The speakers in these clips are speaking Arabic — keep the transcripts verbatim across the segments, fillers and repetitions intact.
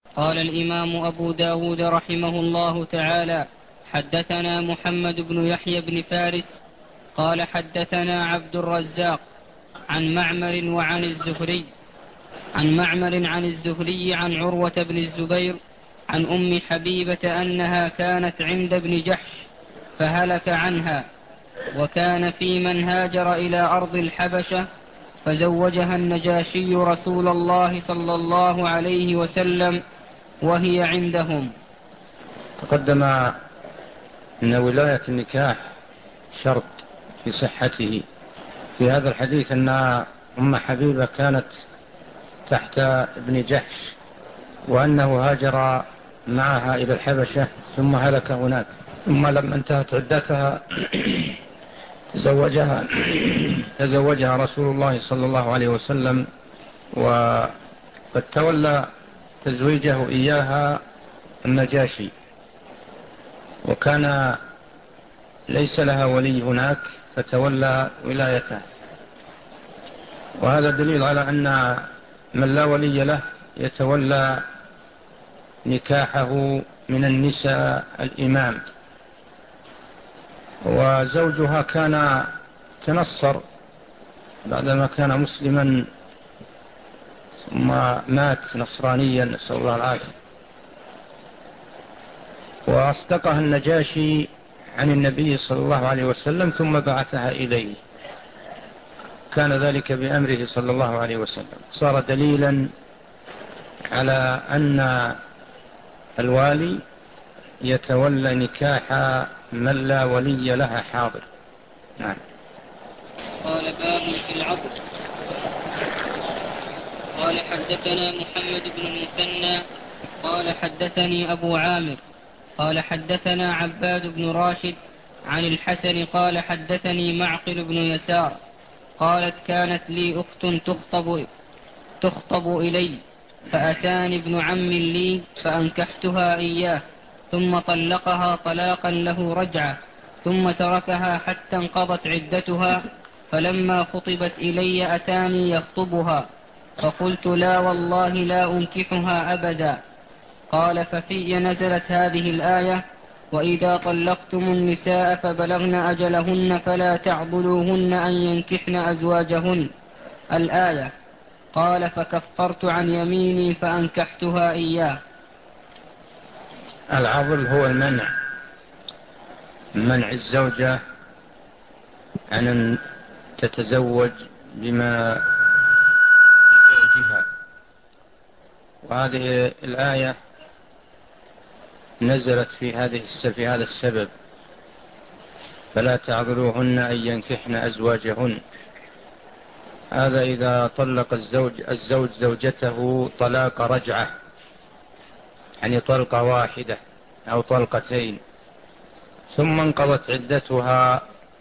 قال الإمام أبو داود رحمه الله تعالى: حدثنا محمد بن يحيى بن فارس قال حدثنا عبد الرزاق عن معمر وعن الزهري عن معمر عن الزهري عن عروة بن الزبير عن أم حبيبة أنها كانت عند ابن جحش فهلك عنها، وكان في من هاجر إلى أرض الحبشة، فزوجها النجاشي رسول الله صلى الله عليه وسلم وهي عندهم. تقدم أن ولاية النكاح شرط في صحته. في هذا الحديث أن أم حبيبة كانت تحت ابن جحش، وأنه هاجر معها إلى الحبشة ثم هلك هناك، ثم لما انتهت عدتها تزوجها تزوجها رسول الله صلى الله عليه وسلم، وقد تولى تزويجه إياها النجاشي، وكان ليس لها ولي هناك فتولى ولايته. وهذا دليل على أن من لا ولي له يتولى نكاحه من النساء الإمام. وزوجها كان تنصر بعدما كان مسلما ثم مات نصرانيا، نسأل الله العافية. وأصدقها النجاشي عن النبي صلى الله عليه وسلم ثم بعثها إليه، كان ذلك بأمره صلى الله عليه وسلم. صار دليلا على أن الوالي يتولى نكاح من لا ولي لها حاضر. نعم. قال: باب في العقد. قال: حدثنا محمد بن المثنى قال حدثني أبو عامر قال حدثنا عباد بن راشد عن الحسن قال حدثني معقل بن يسار قالت: كانت لي أخت تخطب, تخطب إلي، فأتاني ابن عم لي فأنكحتها إياه، ثم طلقها طلاقا له رجعة، ثم تركها حتى انقضت عدتها، فلما خطبت إلي أتاني يخطبها، فقلت: لا والله لا أنكحها أبدا. قال: ففي نزلت هذه الآية: وإذا طلقتم النساء فبلغن أجلهن فلا تعضلوهن أن ينكحن أزواجهن، الآية. قال: فكفرت عن يميني فأنكحتها إياه. العضل هو المنع، منع الزوجة عن أن تتزوج بما زوجها. وهذه الآية نزلت في هذه في هذا السبب: فلا تعذروهن أن ينكحن أزواجهن. هذا إذا طلق الزوج الزوج زوجته طلاق رجعة، يعني طلقة واحدة أو طلقتين، ثم انقضت عدتها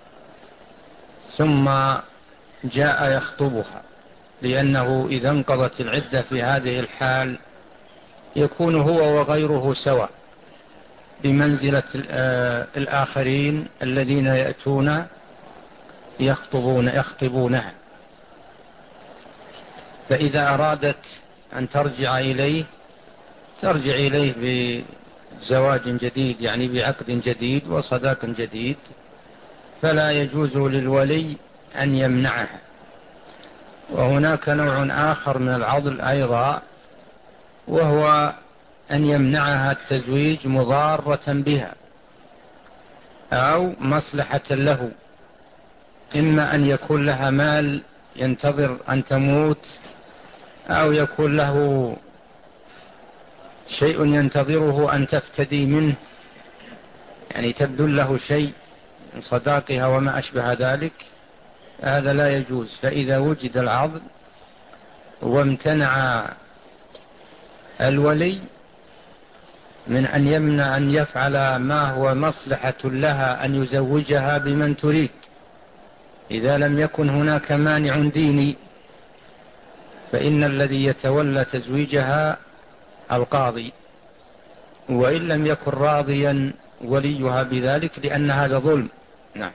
ثم جاء يخطبها، لأنه إذا انقضت العدة في هذه الحال يكون هو وغيره سواء بمنزلة الآخرين الذين يأتون يخطبون يخطبونها. فإذا أرادت أن ترجع إليه ترجع إليه بزواج جديد، يعني بعقد جديد وصداق جديد، فلا يجوز للولي أن يمنعها. وهناك نوع آخر من العضل أيضا، وهو أن يمنعها التزويج مضارة بها أو مصلحة له، إما أن يكون لها مال ينتظر أن تموت، أو يكون له شيء ينتظره أن تفتدي منه، يعني تبذل له شيء من صداقها وما أشبه ذلك، هذا لا يجوز. فإذا وجد العضل وامتنع الولي من أن يمنع أن يفعل ما هو مصلحة لها أن يزوجها بمن تريد، إذا لم يكن هناك مانع ديني، فإن الذي يتولى تزويجها القاضي، وإن لم يكن راضيا وليها بذلك، لأن هذا ظلم. نعم.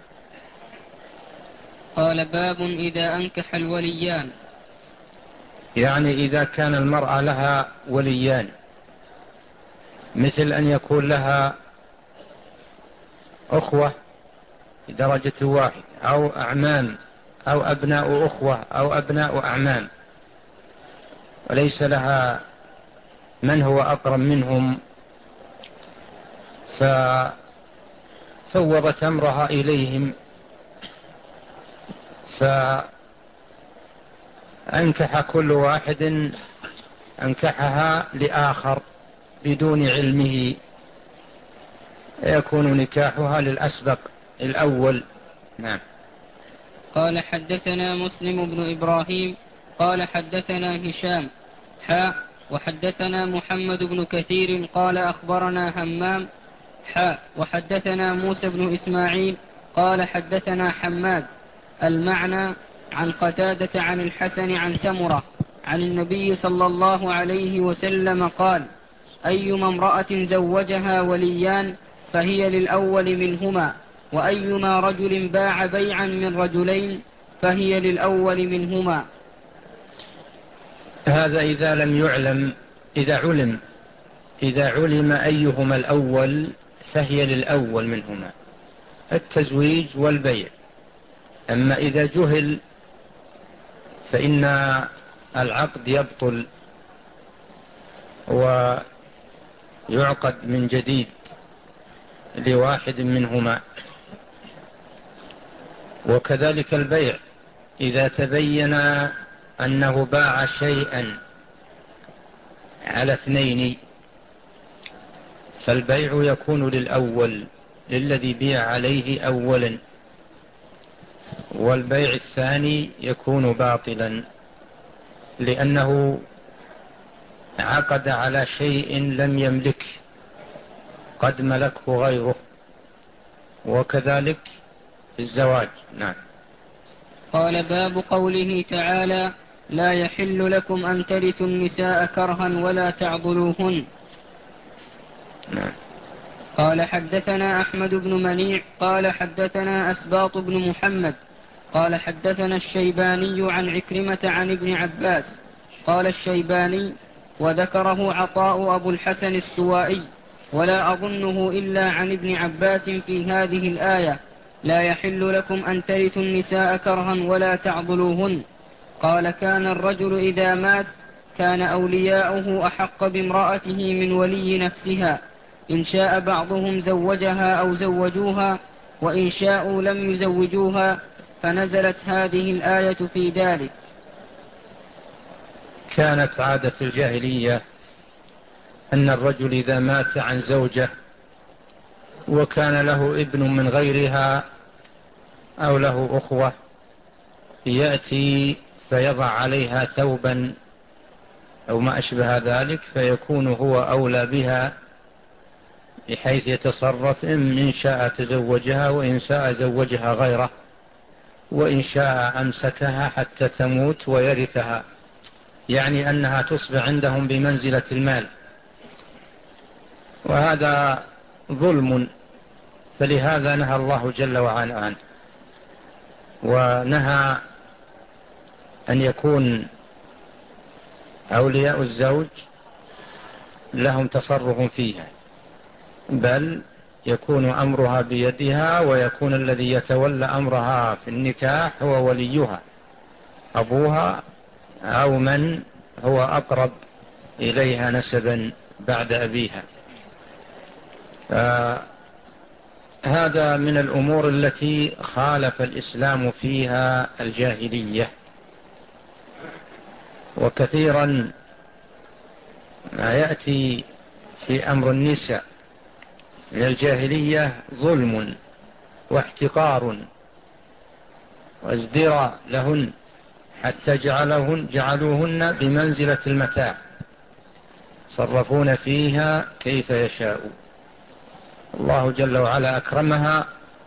قال: باب إذا أنكح الوليان. يعني إذا كان المرأة لها وليان، مثل أن يكون لها أخوة بدرجة واحد أو أعمام أو أبناء أخوة أو أبناء أعمام، وليس لها من هو أقرب منهم، ففوضت أمرها إليهم، فأنكح كل واحد أنكحها لآخر بدون علمه، يكون نكاحها للأسبق الأول. نعم. قال حدثنا مسلم بن إبراهيم قال حدثنا هشام حاء وحدثنا محمد بن كثير قال أخبرنا همام حاء وحدثنا موسى بن إسماعيل قال حدثنا حماد المعنى عن قتادة عن الحسن عن سمرة عن النبي صلى الله عليه وسلم قال: أيما امرأة زوجها وليان فهي للأول منهما، وأيما رجل باع بيعا من رجلين فهي للأول منهما. هذا إذا لم يعلم، إذا علم إذا علم أيهما الأول فهي للأول منهما، التزويج والبيع. أما إذا جهل فإن العقد يبطل ويعقد من جديد لواحد منهما. وكذلك البيع إذا تبين أنه باع شيئا على اثنين فالبيع يكون للأول، للذي بيع عليه أولا، والبيع الثاني يكون باطلا لأنه عقد على شيء لم يملك، قد ملكه غيره. وكذلك الزواج. نعم. قال: باب قوله تعالى: لا يحل لكم أن ترثوا النساء كرها ولا تعضلوهن. نعم. قال حدثنا أحمد بن منيع قال حدثنا أسباط بن محمد قال حدثنا الشيباني عن عكرمة عن ابن عباس قال الشيباني: وذكره عطاء أبو الحسن السوائي ولا أظنه إلا عن ابن عباس في هذه الآية: لا يحل لكم أن ترثوا النساء كرها ولا تعضلوهن. قال: كان الرجل إذا مات كان أولياؤه أحق بامرأته من ولي نفسها، إن شاء بعضهم زوجها أو زوجوها، وإن شاءوا لم يزوجوها، فنزلت هذه الآية في ذلك. كانت عادة الجاهلية أن الرجل إذا مات عن زوجة وكان له ابن من غيرها أو له أخوة يأتي فيضع عليها ثوبا أو ما أشبه ذلك، فيكون هو أولى بها بحيث يتصرف، إن شاء تزوجها وإن شاء زوجها غيره، وإن شاء أمسكها حتى تموت ويرثها، يعني أنها تصبح عندهم بمنزلة المال. وهذا ظلم، فلهذا نهى الله جل وعلا عنه، ونهى أن يكون أولياء الزوج لهم تصرف فيها، بل يكون أمرها بيدها، ويكون الذي يتولى أمرها في النكاح هو وليها، أبوها أو من هو أقرب إليها نسبا بعد أبيها. هذا من الأمور التي خالف الإسلام فيها الجاهلية. وكثيرا ما يأتي في أمر النساء من الجاهلية ظلم واحتقار وازدراء لهن، حتى جعلهن جعلوهن بمنزلة المتاع، صرفون فيها كيف يشاء. الله جل وعلا أكرمها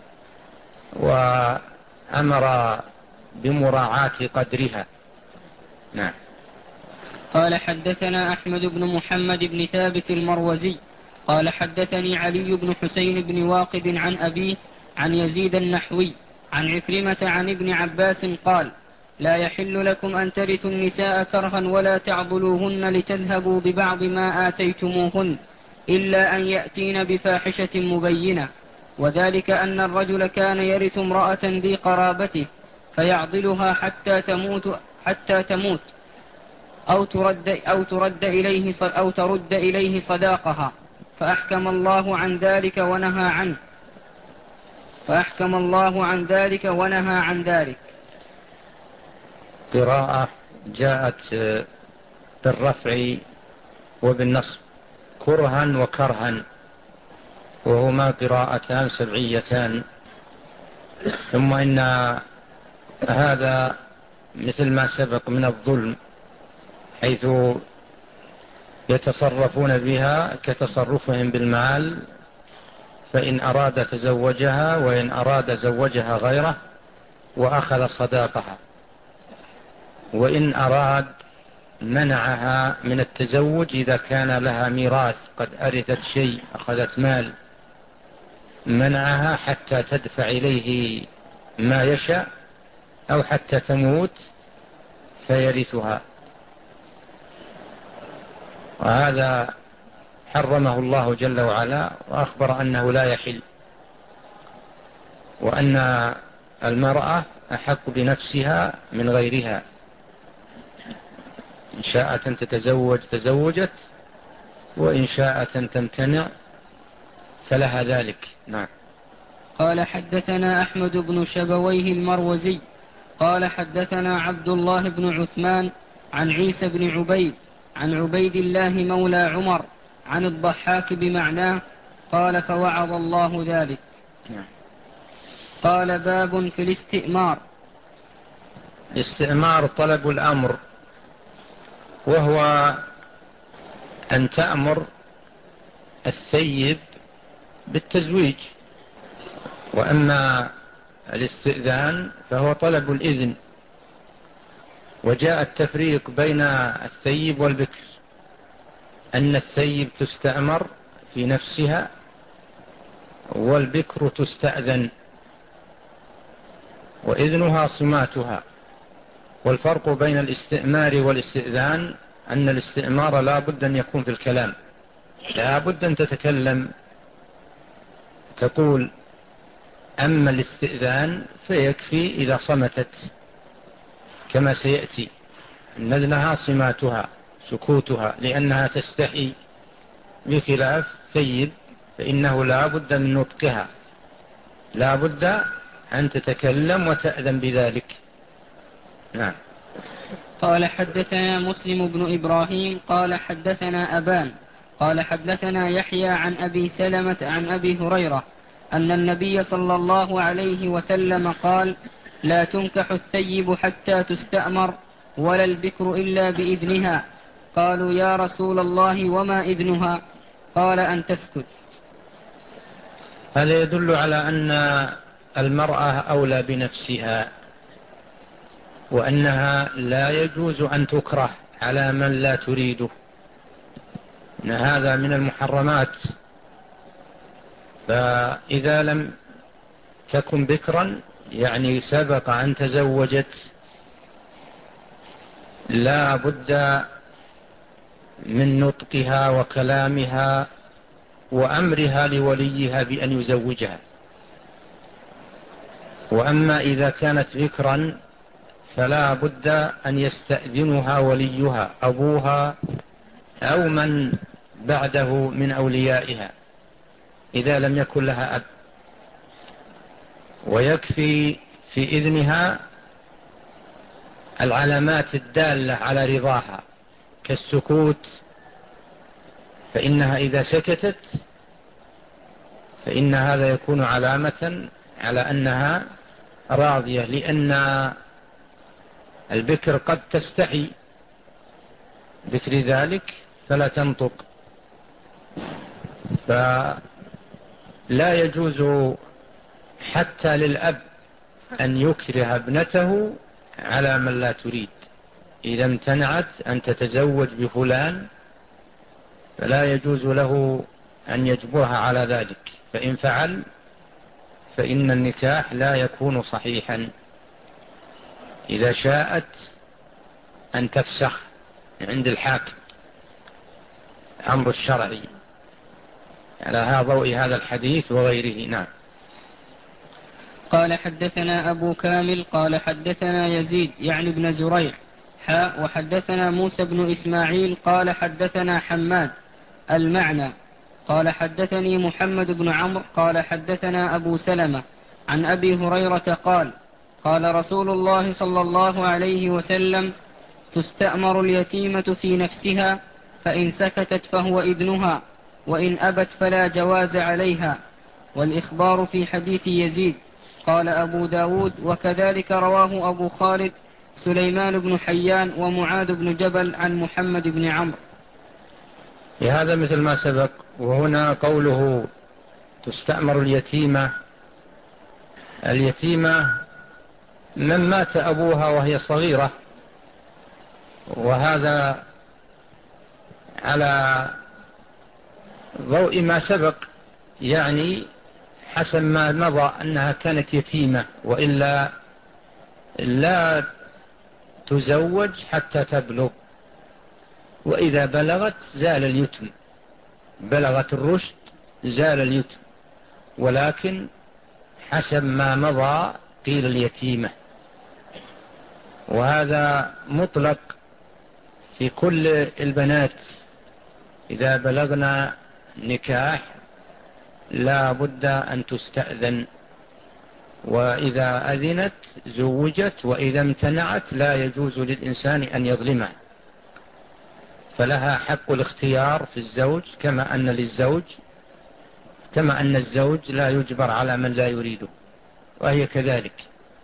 وأمر بمراعاة قدرها. نعم. قال حدثنا أحمد بن محمد بن ثابت المروزي قال حدثني علي بن حسين بن واقد عن أبيه عن يزيد النحوي عن عكرمة عن ابن عباس قال: لا يحل لكم أن ترثوا النساء كرها ولا تعضلوهن لتذهبوا ببعض ما آتيتموهن، إلا أن يأتين بفاحشة مبينة، وذلك أن الرجل كان يرث امرأة ذي قرابته فيعضلها حتى تموت, حتى تموت أو ترد, أو ترد إليه أو ترد إليه صداقها، فأحكم الله عن ذلك ونهى عنه فأحكم الله عن ذلك ونهى عن ذلك. قراءة جاءت بالرفع وبالنصب كرها وكرها، وهما قراءتان سبعيتان. ثم إن هذا مثل ما سبق من الظلم، حيث يتصرفون بها كتصرفهم بالمال، فإن أراد تزوجها وإن أراد زوجها غيره وأخذ صداقها، وإن أراد منعها من التزوج إذا كان لها ميراث قد أرثت شيء أخذت مال، منعها حتى تدفع إليه ما يشاء أو حتى تموت فيرثها. وهذا حرمه الله جل وعلا، وأخبر أنه لا يحل، وأن المرأة أحق بنفسها من غيرها، إن شاءت أن تتزوج تزوجت، وإن شاءت أن تمتنع فلها ذلك. نعم. قال حدثنا أحمد بن شبويه المروزي قال حدثنا عبد الله بن عثمان عن عيسى بن عبيد عن عبيد الله مولى عمر عن الضحاك بمعناه قال فوعظ الله ذلك. قال باب في الاستئمار. الاستئمار طلب الأمر، وهو أن تأمر الثيب بالتزويج، وأما الاستئذان فهو طلب الإذن. وجاء التفريق بين الثيب والبكر، أن الثيب تستأمر في نفسها والبكر تستأذن وإذنها صماتها. والفرق بين الاستئمار والاستئذان أن الاستئمار لا بد أن يكون في الكلام، لا بد أن تتكلم تقول. أما الاستئذان فيكفي إذا صمتت كما سيأتي، أن إذنها صماتها سكوتها لأنها تستحي، بخلاف ثيب فإنه لا بد من نطقها، لا بد أن تتكلم وتأذن بذلك. نعم. قال حدثنا مسلم بن إبراهيم قال حدثنا أبان قال حدثنا يحيى عن أبي سلمة عن أبي هريرة أن النبي صلى الله عليه وسلم قال لا تنكح الثيب حتى تستأمر ولا البكر إلا بإذنها. قالوا يا رسول الله وما إذنها؟ قال أن تسكت. هذا يدل على أن المرأة أولى بنفسها، وأنها لا يجوز أن تكره على من لا تريده، إن هذا من المحرمات. فإذا لم تكن بكرا يعني سبق أن تزوجت، لا بد من نطقها وكلامها وأمرها لوليها بأن يزوجها. وأما إذا كانت بكرا فلا بد أن يستأذنها وليها أبوها أو من بعده من أوليائها إذا لم يكن لها أب. ويكفي في إذنها العلامات الدالة على رضاها كالسكوت، فإنها إذا سكتت فإن هذا يكون علامة على أنها راضية، لأن البكر قد تستحي ذكر ذلك فلا تنطق. فلا يجوز حتى للأب أن يكره ابنته على من لا تريد. إذا امتنعت أن تتزوج بفلان فلا يجوز له أن يجبرها على ذلك، فإن فعل فإن النكاح لا يكون صحيحا. إذا شاءت أن تفسخ عند الحاكم، أمر الشرعي، على ضوء هذا الحديث وغيره. نعم. قال حدثنا أبو كامل قال حدثنا يزيد يعني ابن زريع حاء وحدثنا موسى بن إسماعيل قال حدثنا حماد المعنى قال حدثني محمد بن عمرو قال حدثنا أبو سلمة عن أبي هريرة قال قال رسول الله صلى الله عليه وسلم تستأمر اليتيمة في نفسها فإن سكتت فهو إذنها وإن أبت فلا جواز عليها. والإخبار في حديث يزيد. قال أبو داود وكذلك رواه أبو خالد سليمان بن حيان ومعاذ بن جبل عن محمد بن عمرو. هذا مثل ما سبق. وهنا قوله تستأمر اليتيمة، اليتيمة من مات أبوها وهي صغيرة، وهذا على ضوء ما سبق، يعني حسب ما مضى أنها كانت يتيمة وإلا لا تزوج حتى تبلغ، وإذا بلغت زال اليتم، بلغت الرشد زال اليتم، ولكن حسب ما مضى قيل اليتيمة. وهذا مطلق في كل البنات إذا بلغنا نكاح لا بد أن تستأذن، وإذا أذنت زوجت، وإذا امتنعت لا يجوز للإنسان أن يظلمها، فلها حق الاختيار في الزوج كما أن للزوج، كما أن الزوج لا يجبر على من لا يريده، وهي كذلك.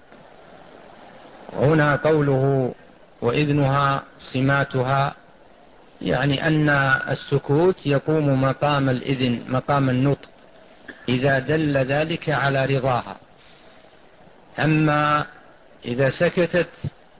هنا قوله وإذنها صماتها، يعني أن السكوت يقوم مقام الإذن، مقام النطق، إذا دل ذلك على رضاها. أما إذا سكتت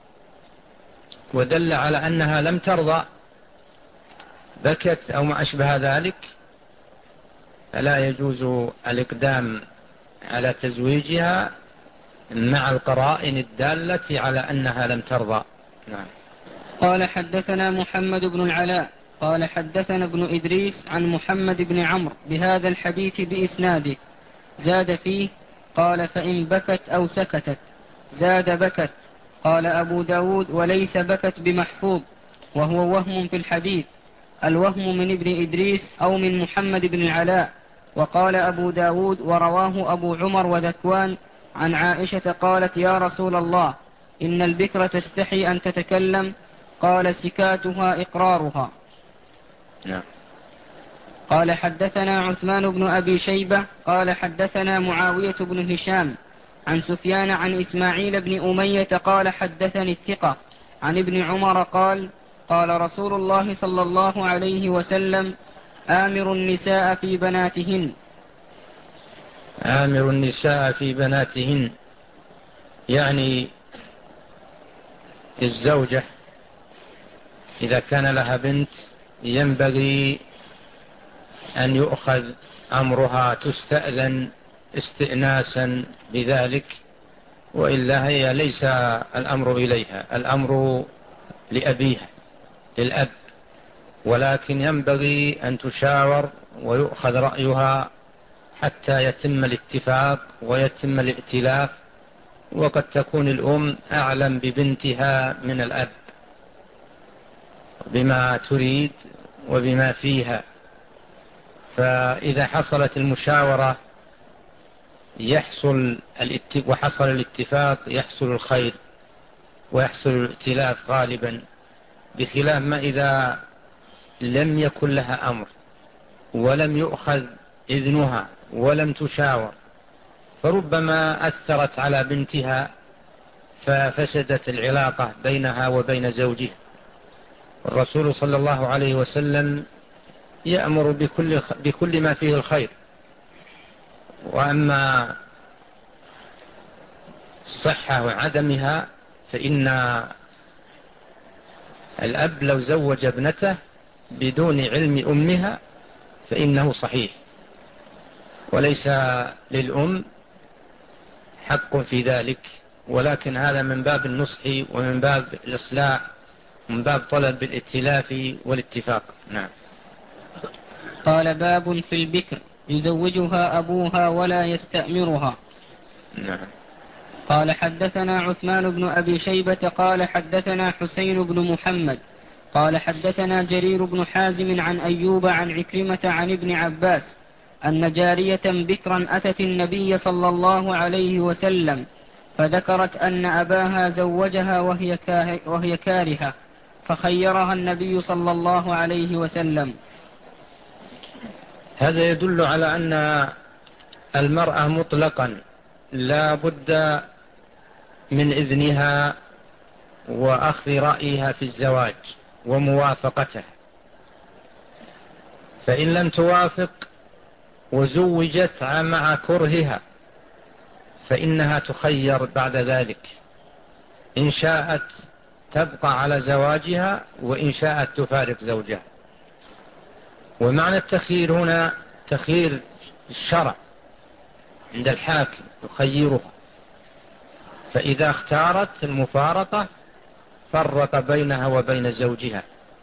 ودل على أنها لم ترضى، بكت أو ما أشبه ذلك، فلا يجوز الإقدام على تزويجها مع القرائن الدالة على أنها لم ترضى. نعم. قال حدثنا محمد بن العلاء قال حدثنا ابن إدريس عن محمد بن عمرو بهذا الحديث بإسناده، زاد فيه قال فإن بكت أو سكتت، زاد بكت. قال أبو داود وليس بكت بمحفوظ، وهو وهم في الحديث، الوهم من ابن إدريس أو من محمد بن العلاء. وقال أبو داود ورواه أبو عمر وذكوان عن عائشة قالت يا رسول الله إن البكر تستحي أن تتكلم، قال سكاتها إقرارها. نعم. قال حدثنا عثمان بن أبي شيبة قال حدثنا معاوية بن هشام عن سفيان عن إسماعيل بن أمية قال حدثني الثقة عن ابن عمر قال قال رسول الله صلى الله عليه وسلم آمر النساء في بناتهن. آمر النساء في بناتهن، يعني الزوجة إذا كان لها بنت ينبغي أن يؤخذ أمرها، تستأذن استئناسا بذلك، وإلا هي ليس الأمر إليها، الأمر لأبيها للأب، ولكن ينبغي أن تشاور ويؤخذ رأيها حتى يتم الاتفاق ويتم الائتلاف، وقد تكون الأم أعلم ببنتها من الأب بما تريد وبما فيها، فإذا حصلت المشاورة يحصل وحصل الاتفاق يحصل الخير ويحصل الائتلاف غالبا، بخلاف ما إذا لم يكن لها أمر ولم يؤخذ إذنها ولم تشاور، فربما أثرت على بنتها ففسدت العلاقة بينها وبين زوجها. الرسول صلى الله عليه وسلم يأمر بكل, بكل ما فيه الخير. وأما الصحة وعدمها فإن الأب لو زوج ابنته بدون علم أمها فإنه صحيح، وليس للأم حق في ذلك، ولكن هذا من باب النصح ومن باب الإصلاح ومن باب طلب الائتلاف والاتفاق. نعم. قال باب في البكر يزوجها أبوها ولا يستأمرها. نعم. قال حدثنا عثمان بن أبي شيبة قال حدثنا حسين بن محمد قال حدثنا جرير بن حازم عن أيوب عن عكرمة عن ابن عباس أن جارية بكرا أتت النبي صلى الله عليه وسلم فذكرت أن أباها زوجها وهي, وهي كارهة فخيرها النبي صلى الله عليه وسلم. هذا يدل على أن المرأة مطلقا لا بد من إذنها وأخذ رأيها في الزواج وموافقته، فإن لم توافق وزوجت مع كرهها فإنها تخير بعد ذلك، إن شاءت تبقى على زواجها وإن شاءت تفارق زوجها. ومعنى التخيير هنا تخيير الشرع عند الحاكم يخيرها، فإذا اختارت المفارقة فرق بينها وبين زوجها.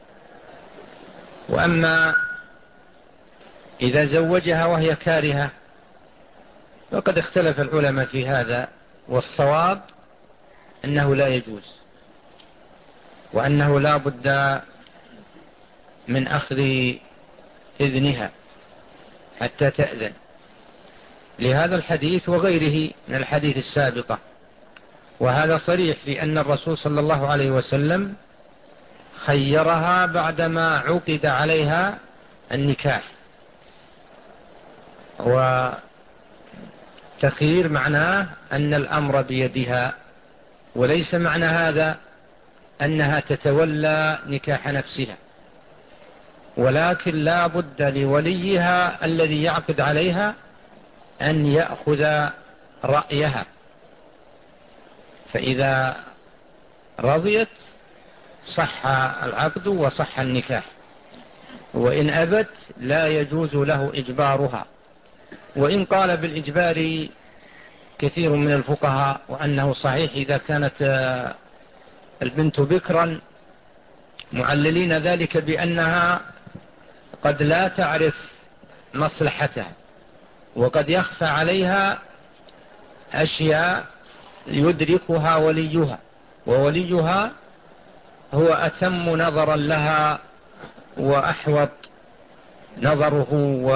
وأما إذا زوجها وهي كارهة وقد اختلف العلماء في هذا، والصواب أنه لا يجوز، وأنه لا بد من أخذ إذنها حتى تأذن، لهذا الحديث وغيره من الحديث السابقة. وهذا صريح في أن الرسول صلى الله عليه وسلم خيرها بعدما عقد عليها النكاح. وتخيير معناه أن الأمر بيدها، وليس معنى هذا أنها تتولى نكاح نفسها، ولكن لا بد لوليها الذي يعقد عليها أن يأخذ رأيها، فإذا رضيت صح العقد وصح النكاح، وإن أبت لا يجوز له إجبارها. وإن قال بالإجبار كثير من الفقهاء وأنه صحيح إذا كانت البنت بكرا، معللين ذلك بأنها قد لا تعرف مصلحتها، وقد يخفى عليها أشياء يدركها وليها، ووليها هو أتم نظرا لها وأحوط نظره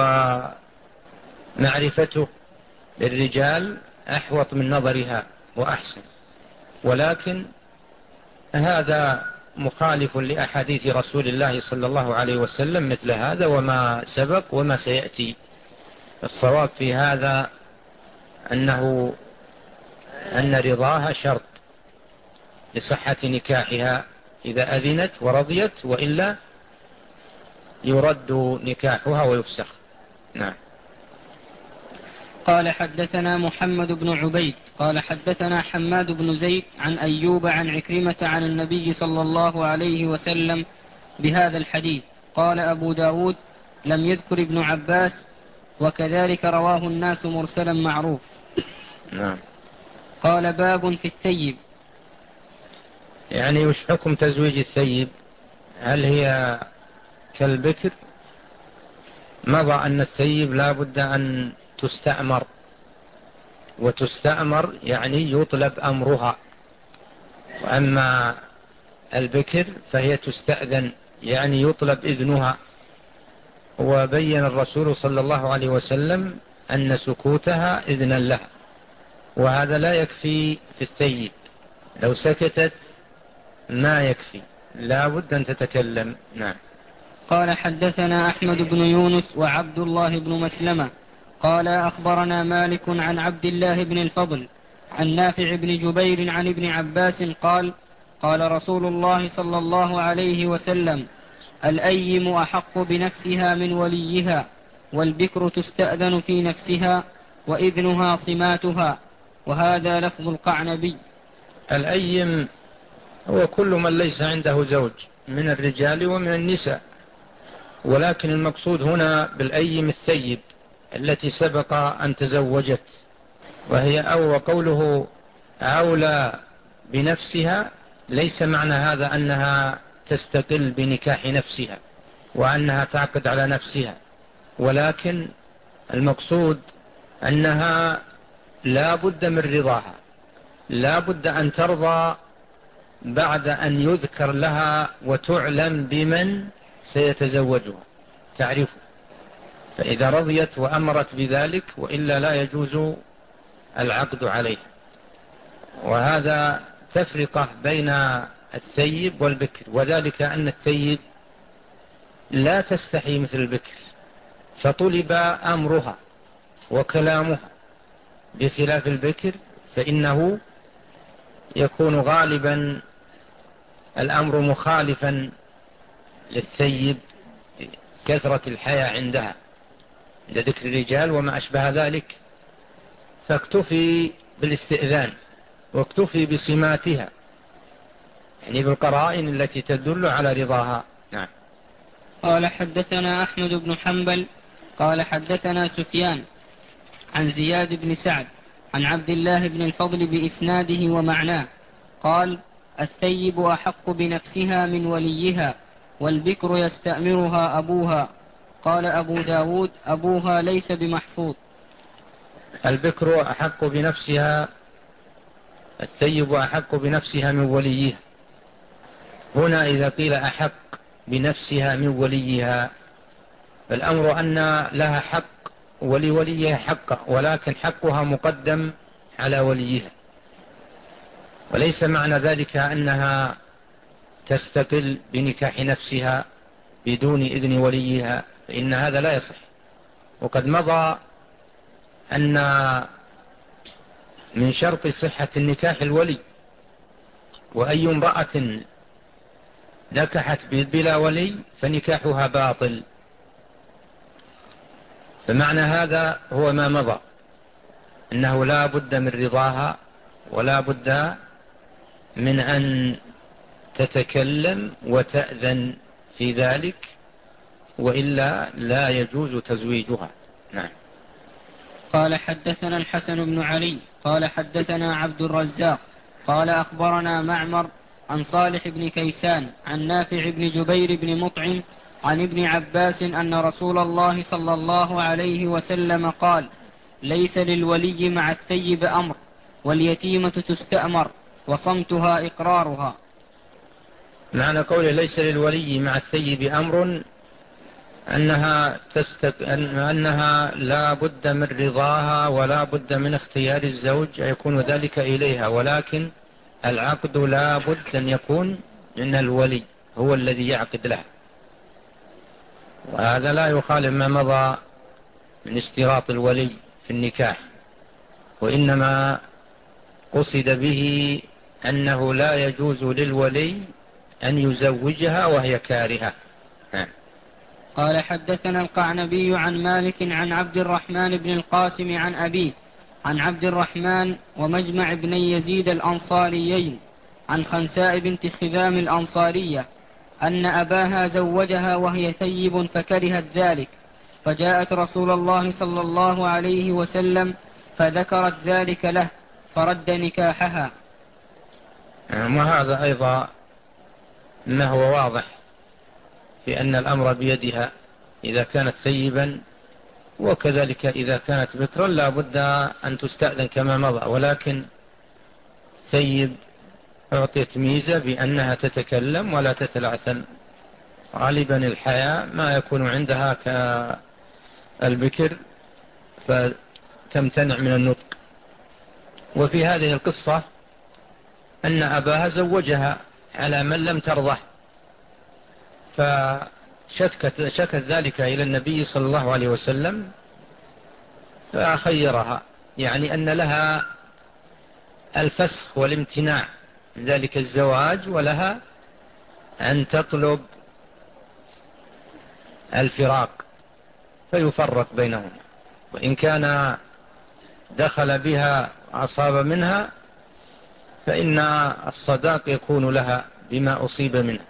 ومعرفته للرجال أحوط من نظرها وأحسن. ولكن هذا مخالف لأحاديث رسول الله صلى الله عليه وسلم مثل هذا وما سبق وما سيأتي. الصواب في هذا أنه أن رضاها شرط لصحة نكاحها إذا أذنت ورضيت، وإلا يرد نكاحها ويفسخ. نعم. قال حدثنا محمد بن عبيد قال حدثنا حماد بن زيد عن أيوب عن عكرمة عن النبي صلى الله عليه وسلم بهذا الحديث. قال أبو داود لم يذكر ابن عباس، وكذلك رواه الناس مرسلا معروف. نعم. قال باب في الثيب. يعني وش حكم تزويج الثيب؟ هل هي كالبكر؟ مضى أن الثيب لا بد أن تستأمر، وتستأمر يعني يطلب أمرها، وأما البكر فهي تستأذن يعني يطلب إذنها. وبين الرسول صلى الله عليه وسلم أن سكوتها إذنا لها، وهذا لا يكفي في الثيب، لو سكتت ما يكفي، لا بد أن تتكلم. نعم. قال حدثنا أحمد بن يونس وعبد الله بن مسلمة قال أخبرنا مالك عن عبد الله بن الفضل عن نافع بن جبير عن ابن عباس قال قال رسول الله صلى الله عليه وسلم الأيم أحق بنفسها من وليها، والبكر تستأذن في نفسها وإذنها صماتها. وهذا لفظ القعنبي. الأيم هو كل من ليس عنده زوج من الرجال ومن النساء، ولكن المقصود هنا بالأيم الثيب التي سبق أن تزوجت، وهي أو قوله أولى بنفسها ليس معنى هذا أنها تستقل بنكاح نفسها وأنها تعقد على نفسها، ولكن المقصود أنها لا بد من رضاها، لا بد أن ترضى بعد أن يذكر لها وتعلم بمن سيتزوجها تعرفه، فإذا رضيت وأمرت بذلك، وإلا لا يجوز العقد عليه. وهذا تفرقة بين الثيب والبكر، وذلك أن الثيب لا تستحي مثل البكر، فطلب أمرها وكلامها، بخلاف البكر فإنه يكون غالبا الأمر مخالفا للثيب، كثرة الحياة عندها عند ذكر الرجال وما أشبه ذلك، فاكتفي بالاستئذان واكتفي بسماتها، يعني بالقرائن التي تدل على رضاها. نعم. قال حدثنا أحمد بن حنبل قال حدثنا سفيان عن زياد بن سعد عن عبد الله بن الفضل بإسناده ومعناه قال: الثيب أحق بنفسها من وليها، والبكر يستأمرها أبوها. قال أبو داود: أبوها ليس بمحفوظ. البكر أحق بنفسها، الثيب أحق بنفسها من وليها. هنا إذا قيل أحق بنفسها من وليها، فالأمر أن لها حق ولوليها حق، ولكن حقها مقدم على وليها، وليس معنى ذلك أنها تستقل بنكاح نفسها بدون إذن وليها، فإن هذا لا يصح. وقد مضى أن من شرط صحة النكاح الولي، وأي امرأة نكحت بلا ولي فنكاحها باطل. فمعنى هذا هو ما مضى، أنه لا بد من رضاها، ولا بد من أن تتكلم وتأذن في ذلك، وإلا لا يجوز تزويجها. نعم. قال حدثنا الحسن بن علي قال حدثنا عبد الرزاق قال أخبرنا معمر عن صالح بن كيسان عن نافع بن جبير بن مطعم عن ابن عباس أن رسول الله صلى الله عليه وسلم قال: ليس للولي مع الثيب أمر، واليتيمة تستأمر، وصمتها إقرارها. معنى قوله ليس للولي مع الثيب أمر أنها, تستك... أنها لا بد من رضاها ولا بد من اختيار الزوج يكون ذلك إليها، ولكن العقد لا بد أن يكون من الولي، هو الذي يعقد لها. وهذا لا يخالف ما مضى من اشتراط الولي في النكاح، وإنما قصد به أنه لا يجوز للولي أن يزوجها وهي كارهة. قال حدثنا القعنبي عن مالك عن عبد الرحمن بن القاسم عن أبيه عن عبد الرحمن ومجمع بن يزيد الأنصاريين عن خنساء بنت خذام الأنصارية أن أباها زوجها وهي ثيب فكرهت ذلك، فجاءت رسول الله صلى الله عليه وسلم فذكرت ذلك له فرد نكاحها. وهذا أيضا ما هو واضح في أن الأمر بيدها إذا كانت ثيبا، وكذلك إذا كانت بكرا لا بد أن تستأذن كما مضى، ولكن ثيب أعطيت ميزة بأنها تتكلم ولا تتلعثم. غالبا الحياة ما يكون عندها كالبكر فتمتنع من النطق. وفي هذه القصة أن أباها زوجها على من لم ترضه، فشكت شكت ذلك إلى النبي صلى الله عليه وسلم فخيرها، يعني أن لها الفسخ والامتناع من ذلك الزواج، ولها أن تطلب الفراق فيفرق بينهم، وإن كان دخل بها أصاب منها فإن الصداق يكون لها بما أصيب منه،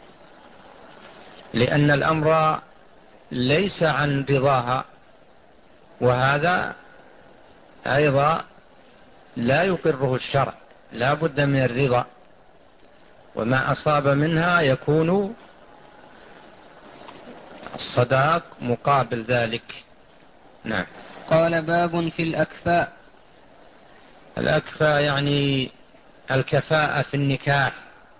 لأن الأمر ليس عن رضاها، وهذا أيضا لا يقره الشرع، لا بد من الرضا، وما أصاب منها يكون الصداق مقابل ذلك. نعم. قال باب في الأكفاء. الأكفاء يعني الكفاءة في النكاح،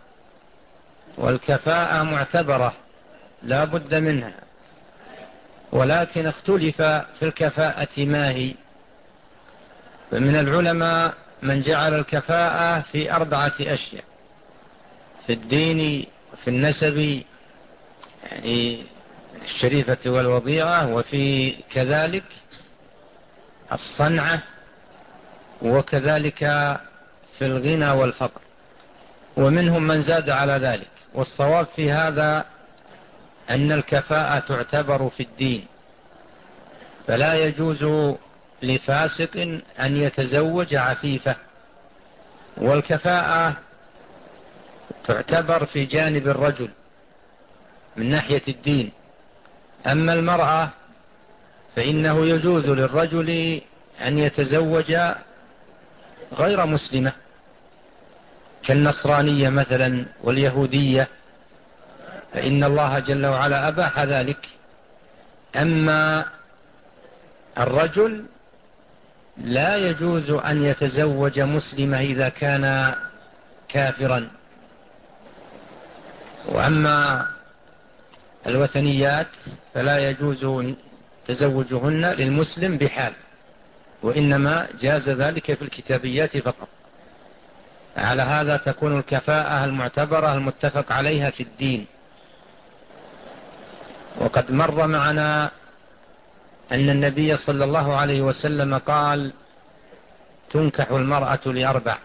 والكفاءة معتبرة لا بد منها، ولكن اختلف في الكفاءة ما هي. فمن العلماء من جعل الكفاءة في أربعة أشياء: في الدين وفي النسب يعني الشريفة والوضيعة، وفي كذلك الصنعة، وكذلك في الغنى والفقر، ومنهم من زاد على ذلك. والصواب في هذا أن الكفاءة تعتبر في الدين، فلا يجوز لفاسق أن يتزوج عفيفة. والكفاءة تعتبر في جانب الرجل من ناحية الدين. أما المرأة فإنه يجوز للرجل أن يتزوج غير مسلمة كالنصرانية مثلا واليهودية، فإن الله جل وعلا أباح ذلك. أما الرجل لا يجوز أن يتزوج مسلمة إذا كان كافرا. وأما الوثنيات فلا يجوز تزوجهن للمسلم بحال، وإنما جاز ذلك في الكتابيات فقط. على هذا تكون الكفاءة المعتبرة المتفق عليها في الدين. وقد مر معنا أن النبي صلى الله عليه وسلم قال: تنكح المرأة لأربع: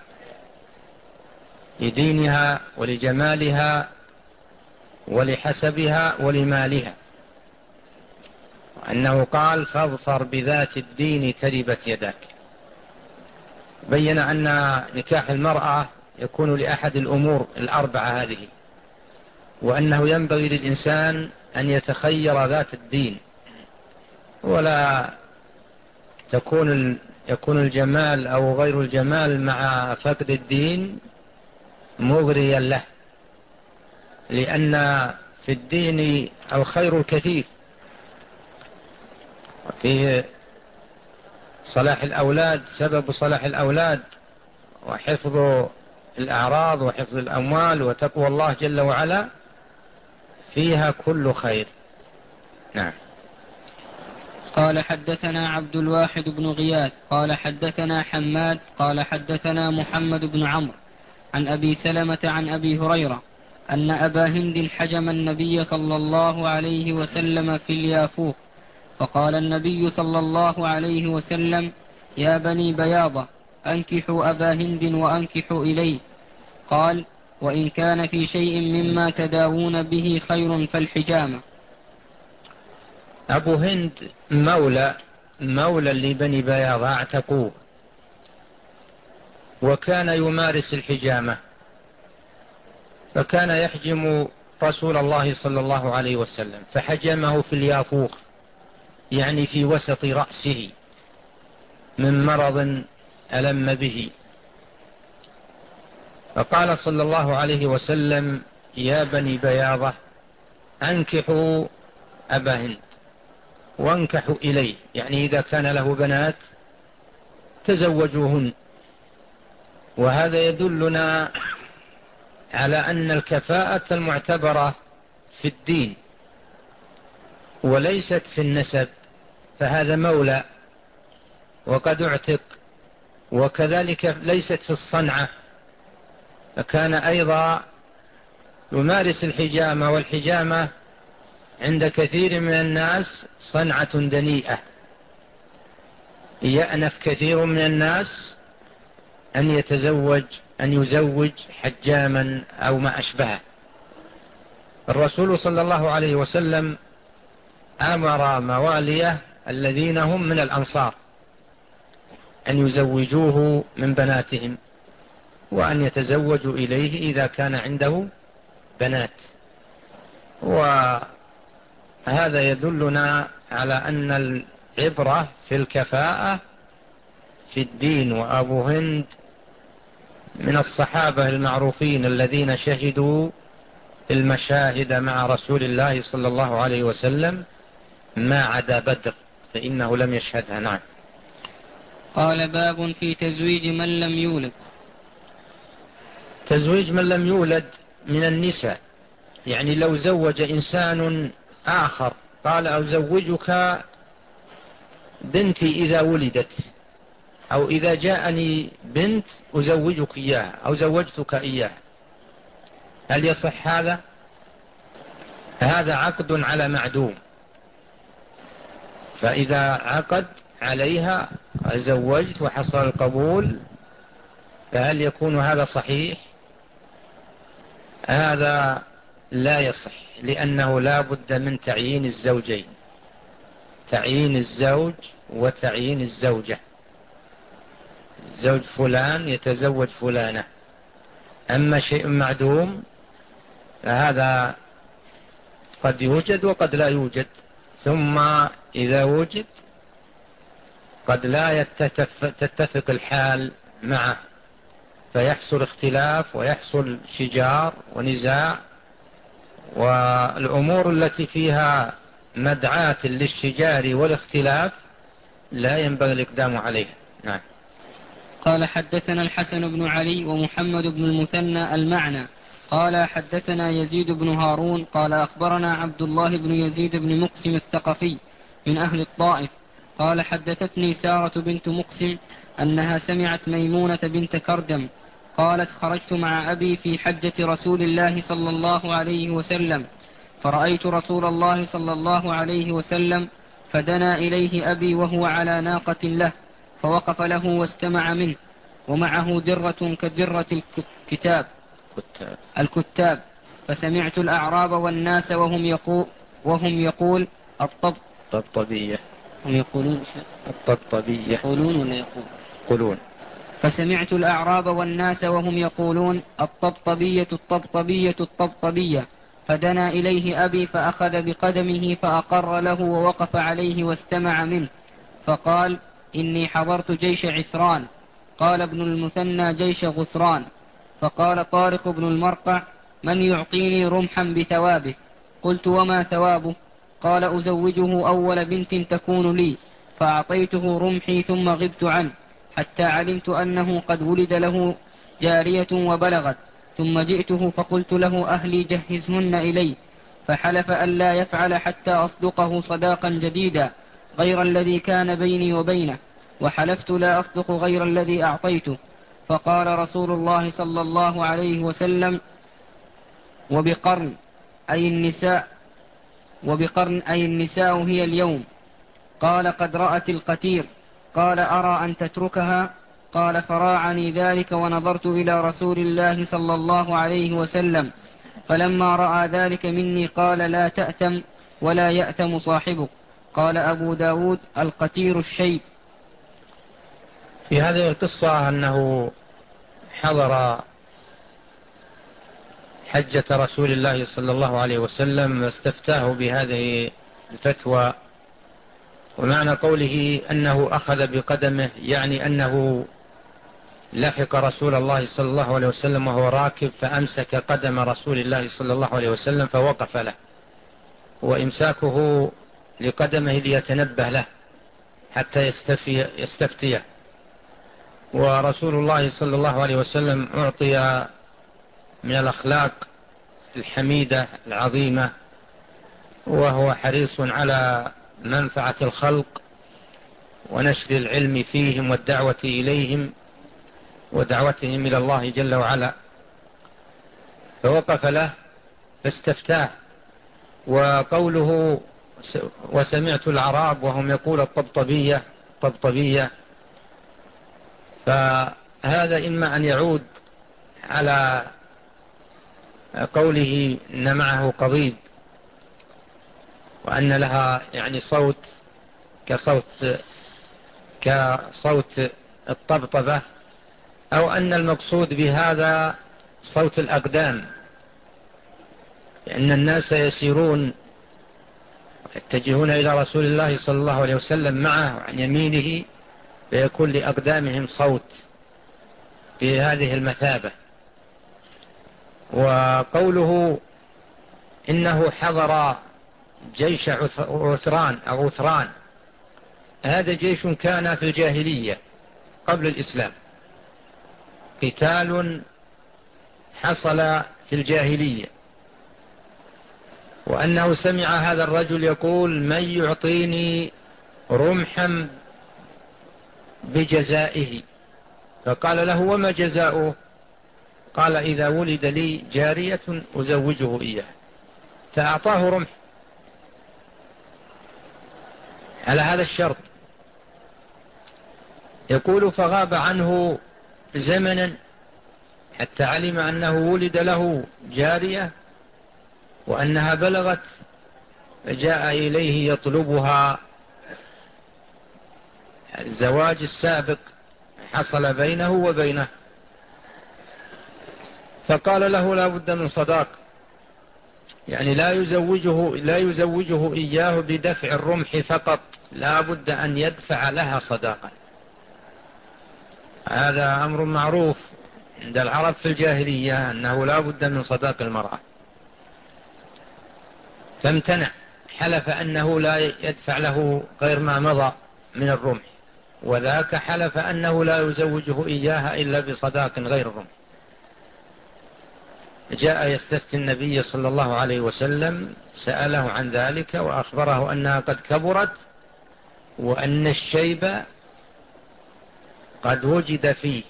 لدينها ولجمالها ولحسبها ولمالها. وأنه قال: فاظفر بذات الدين تربت يداك. بين أن نكاح المرأة يكون لأحد الأمور الأربعة هذه، وأنه ينبغي للإنسان أن يتخير ذات الدين، ولا تكون يكون الجمال أو غير الجمال مع فقد الدين مغريا له، لأن في الدين الخير الكثير، وفيه صلاح الأولاد، سبب صلاح الأولاد وحفظ الأعراض وحفظ الأموال وتقوى الله جل وعلا، فيها كل خير. نعم. قال حدثنا عبد الواحد بن غياث قال حدثنا حماد قال حدثنا محمد بن عمرو عن أبي سلمة عن أبي هريرة أن أبا هند حجم النبي صلى الله عليه وسلم في اليافوخ، فقال النبي صلى الله عليه وسلم: يا بني بياضة، أنكحوا أبا هند وأنكحوا إليه. قال: وإن كان في شيء مما تداوون به خير فالحجامة. أبو هند مولى مولى لبني بياضة اعتقوه، وكان يمارس الحجامة، فكان يحجم رسول الله صلى الله عليه وسلم، فحجمه في اليافوخ يعني في وسط رأسه من مرض ألم به. فقال صلى الله عليه وسلم: يا بني بياضة، أنكحوا أبا هند وانكحوا إليه، يعني إذا كان له بنات تزوجوهن. وهذا يدلنا على أن الكفاءة المعتبرة في الدين وليست في النسب، فهذا مولى وقد اعتق. وكذلك ليست في الصنعة، فكان أيضا يمارس الحجامة، والحجامة عند كثير من الناس صنعة دنيئة، يأنف كثير من الناس أن يتزوج أن يزوج حجاما أو ما أشبهه. الرسول صلى الله عليه وسلم أمر مواليه الذين هم من الأنصار أن يزوجوه من بناتهم، وأن يتزوجوا إليه إذا كان عنده بنات. وهذا يدلنا على أن العبرة في الكفاءة في الدين. وأبو هند من الصحابة المعروفين الذين شهدوا المشاهد مع رسول الله صلى الله عليه وسلم ما عدا بدر فإنه لم يشهدها. نعم. قال باب في تزويج من لم يولد. تزويج من لم يولد من النساء، يعني لو زوج إنسان آخر قال أزوجك بنتي إذا ولدت، أو إذا جاءني بنت أزوجك إياها أو زوجتك إياها، هل يصح هذا؟ هذا عقد على معدوم، فإذا عقد عليها زوجت وحصل القبول فهل يكون هذا صحيح؟ هذا لا يصح، لأنه لا بد من تعيين الزوجين، تعيين الزوج وتعيين الزوجة. زوج فلان يتزوج فلانة، أما شيء معدوم فهذا قد يوجد وقد لا يوجد، ثم إذا وجد قد لا تتفق الحال معه فيحصل اختلاف ويحصل شجار ونزاع، والأمور التي فيها مدعاة للشجار والاختلاف لا ينبغي الإقدام عليها. نعم. قال حدثنا الحسن بن علي ومحمد بن المثنى المعنى قال حدثنا يزيد بن هارون قال أخبرنا عبد الله بن يزيد بن مقسم الثقفي من أهل الطائف قال حدثتني سارة بنت مقسم أنها سمعت ميمونة بنت كردم قالت خرجت مع أبي في حجة رسول الله صلى الله عليه وسلم فرأيت رسول الله صلى الله عليه وسلم فدنا إليه أبي وهو على ناقة له فوقف له واستمع منه ومعه درة كدرة الكتاب الكتاب فسمعت الأعراب والناس وهم يقول وهم يقول الطب الطبطبية هم يقولون الطبطبية يقولون ولا يقول يقولون فسمعت الأعراب والناس وهم يقولون الطبطبية الطبطبية الطبطبية فدنا إليه أبي فأخذ بقدمه فأقر له ووقف عليه واستمع منه فقال إني حضرت جيش عثران. قال ابن المثنى جيش غثران. فقال طارق بن المرقع من يعطيني رمحا بثوابه؟ قلت وما ثوابه؟ قال أزوجه أول بنت تكون لي. فأعطيته رمحي ثم غبت عنه حتى علمت أنه قد ولد له جارية وبلغت، ثم جئته فقلت له أهلي جهزهن إلي، فحلف ألا يفعل حتى أصدقه صداقا جديدا غير الذي كان بيني وبينه، وحلفت لا أصدق غير الذي أعطيته. فقال رسول الله صلى الله عليه وسلم وبقرن أي النساء وبقرن أي النساء هي اليوم. قال قد رأت القتير. قال أرى أن تتركها. قال فراعني ذلك ونظرت إلى رسول الله صلى الله عليه وسلم فلما رأى ذلك مني قال لا تأثم ولا يأثم صاحبك. قال أبو داود القتير الشيب. في هذه القصة أنه حضر حجة رسول الله صلى الله عليه وسلم واستفتاه بهذه الفتوى، ومعنى قوله أنه أخذ بقدمه يعني أنه لحق رسول الله صلى الله عليه وسلم وهو راكب فأمسك قدم رسول الله صلى الله عليه وسلم فوقف له، وإمساكه لقدمه ليتنبه له حتى يستفتيه. ورسول الله صلى الله عليه وسلم أعطي من الأخلاق الحميدة العظيمة، وهو حريص على منفعة الخلق ونشر العلم فيهم والدعوة إليهم ودعوتهم إلى الله جل وعلا، فوقف له فاستفتاه. وقوله وسمعت العراب وهم يقول الطبطبية طبطبية، فهذا إما أن يعود على قوله إن معه قضيب وأن لها يعني صوت كصوت كصوت الطبطبة، أو أن المقصود بهذا صوت الأقدام، لأن الناس يسيرون يتجهون إلى رسول الله صلى الله عليه وسلم معه وعن يمينه، فيكون لأقدامهم صوت بهذه المثابة. وقوله إنه حضر جيش عثران أو عثران. هذا جيش كان في الجاهلية قبل الإسلام، قتال حصل في الجاهلية، وأنه سمع هذا الرجل يقول: من يعطيني رمحا بجزائه؟ فقال له: وما جزاؤه؟ قال: إذا ولد لي جارية أزوجه إياه. فأعطاه رمح على هذا الشرط. يقول: فغاب عنه زمنا حتى علم أنه ولد له جارية وأنها بلغت، فجاء إليه يطلبها. الزواج السابق حصل بينه وبينه، فقال له: لا بد من صداق، يعني لا يزوجه, لا يزوجه إياه بدفع الرمح فقط، لا بد أن يدفع لها صداقا. هذا أمر معروف عند العرب في الجاهلية، أنه لا بد من صداق المرأة. فامتنع، حلف أنه لا يدفع له غير ما مضى من الرمح، وذاك حلف أنه لا يزوجه إياها إلا بصداق غير الرمح. جاء يستفتي النبي صلى الله عليه وسلم، سأله عن ذلك وأخبره أنها قد كبرت وأن الشيب قد وجد فيه،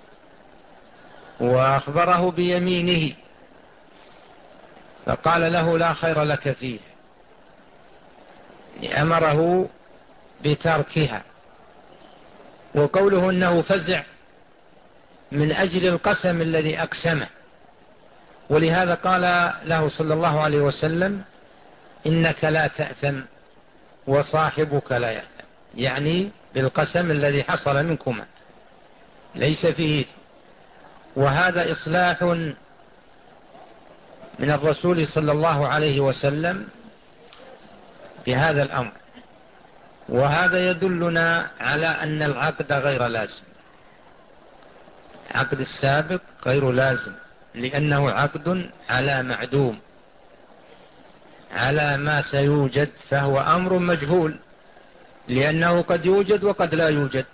وأخبره بيمينه، فقال له: لا خير لك فيه، أمره بتركها. وقوله أنه فزع من أجل القسم الذي أقسمه، ولهذا قال له صلى الله عليه وسلم: إنك لا تأثم وصاحبك لا يأثم، يعني بالقسم الذي حصل منكما ليس فيه. وهذا إصلاح من الرسول صلى الله عليه وسلم بهذا الأمر، وهذا يدلنا على أن العقد غير لازم، عقد السابق غير لازم، لأنه عقد على معدوم، على ما سيوجد، فهو أمر مجهول، لأنه قد يوجد وقد لا يوجد.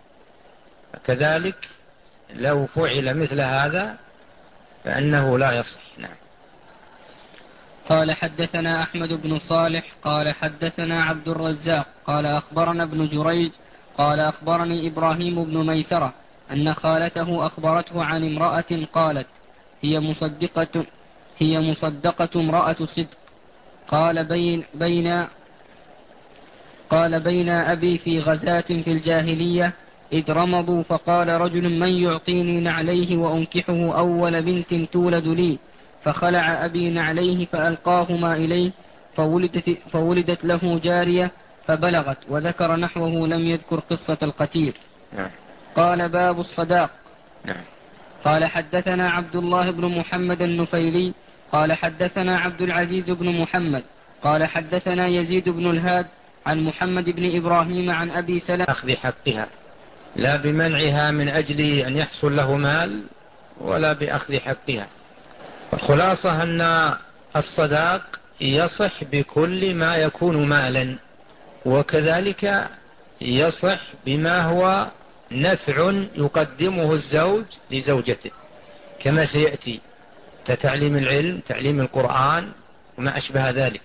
كذلك لو فعل مثل هذا فإنه لا يصح. نعم. قال: حدثنا أحمد بن صالح قال حدثنا عبد الرزاق قال أخبرنا ابن جريج قال أخبرني إبراهيم بن ميسرة أن خالته أخبرته عن امرأة قالت: هي مصدقة هي مصدقة امرأة صدق. قال بين بين قال بين أبي في غزاة في الجاهلية إذ رمضوا، فقال رجل: من يعطيني نعليه وأنكحه أول بنت تولد لي؟ فخلع أبي نعليه فألقاهما إليه، فولدت, فولدت له جارية فبلغت، وذكر نحوه، لم يذكر قصة القتيل. نعم. قال: باب الصداق. نعم. قال: حدثنا عبد الله بن محمد النفيلي قال حدثنا عبد العزيز بن محمد قال حدثنا يزيد بن الهاد عن محمد بن إبراهيم عن أبي سلمة أخذ حقها، لا بمنعها من أجل أن يحصل له مال، ولا بأخذ حقها. الخلاصة أن الصداق يصح بكل ما يكون مالا، وكذلك يصح بما هو نفع يقدمه الزوج لزوجته، كما سيأتي كتعليم العلم، تعليم القرآن وما أشبه ذلك.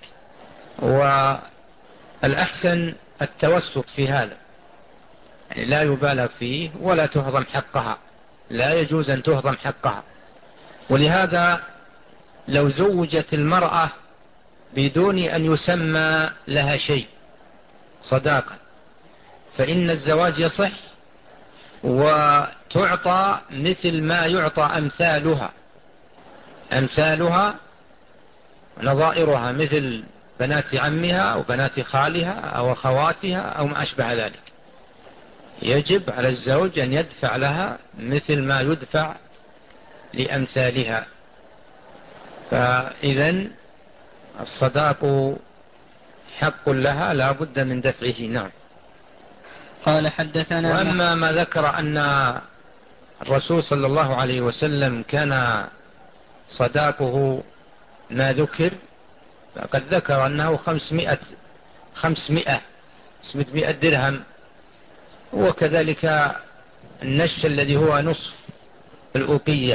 والأحسن التوسط في هذا، يعني لا يبالغ فيه ولا تهضم حقها، لا يجوز أن تهضم حقها. ولهذا لو زوجت المرأة بدون أن يسمى لها شيء صداقة، فإن الزواج يصح، وتعطى مثل ما يعطى أمثالها أمثالها نظائرها، مثل بنات عمها أو بنات خالها أو أخواتها أو ما أشبه ذلك. يجب على الزوج أن يدفع لها مثل ما يدفع لأمثالها. فإذن الصداق حق لها لا بد من دفعه. نعم. قال: حدثنا. وأما ما ذكر أن الرسول صلى الله عليه وسلم كان صداقه ما ذكر، فقد ذكر أنه خمسمائة خمسمائة خمسمائة درهم، وكذلك النش الذي هو نصف الأوقية.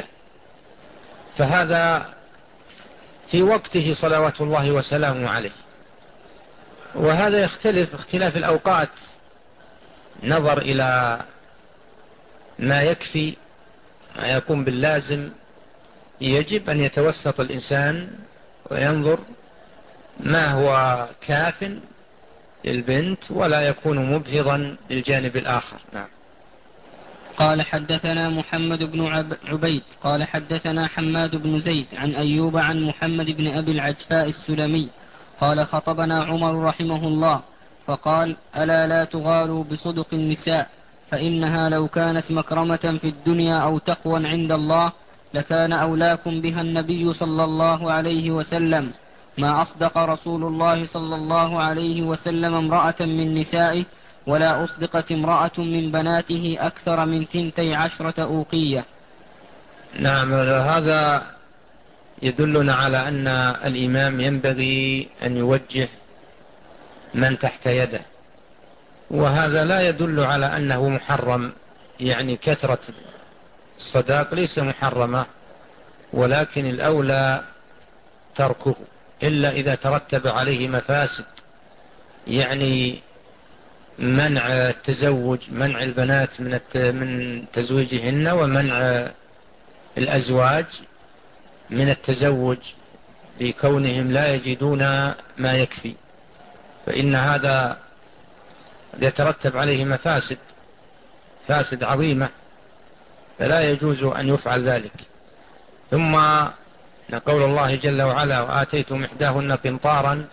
فهذا في وقته صلوات الله وسلامه عليه. وهذا يختلف اختلاف الأوقات، نظر إلى ما يكفي، ما يقوم باللازم. يجب أن يتوسط الإنسان وينظر ما هو كاف للبنت ولا يكون مبهضا للجانب الآخر. نعم. قال حدثنا محمد بن عبيد قال حدثنا حماد بن زيد عن أيوب عن محمد بن أبي العجفاء السلمي قال خطبنا عمر رحمه الله فقال: ألا لا تغالوا بصدق النساء، فإنها لو كانت مكرمة في الدنيا أو تقوى عند الله لكان أولاكم بها النبي صلى الله عليه وسلم. ما أصدق رسول الله صلى الله عليه وسلم امرأة من نسائه، ولا أصدقت امرأة من بناته أكثر من ثنتي عشرة أوقية. نعم. هذا يدلنا على أن الإمام ينبغي أن يوجه من تحت يده، وهذا لا يدل على أنه محرم، يعني كثرة الصداق ليس محرمة، ولكن الأولى تركه إلا إذا ترتب عليه مفاسد، يعني منع التزوج، منع البنات من من تزويجهن، ومنع الأزواج من التزوج لكونهم لا يجدون ما يكفي، فإن هذا يترتب عليه مفاسد فاسد عظيمة، فلا يجوز أن يفعل ذلك. ثم قول الله جل وعلا: وآتيتم إحداهن قنطارا،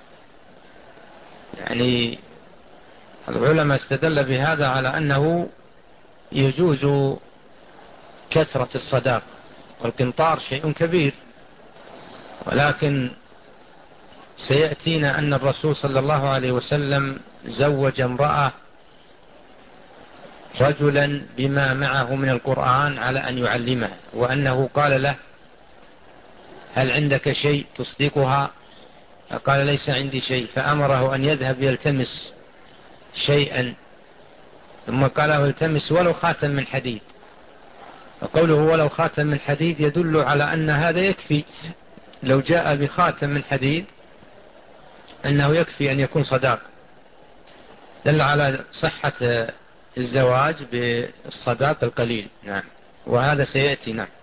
يعني العلماء استدل بهذا على أنه يجوز كثرة الصداق، والقنطار شيء كبير، ولكن سيأتينا أن الرسول صلى الله عليه وسلم زوج امرأة رجلا بما معه من القرآن على أن يعلمها، وأنه قال له: هل عندك شيء تصدقها؟ فقال: ليس عندي شيء، فأمره أن يذهب يلتمس شيئا، ثم قال له: التمس ولو خاتم من حديد. فقوله ولو خاتم من حديد يدل على أن هذا يكفي، لو جاء بخاتم من حديد أنه يكفي أن يكون صداق، دل على صحة الزواج بالصداق القليل. نعم. وهذا سيأتي. نعم.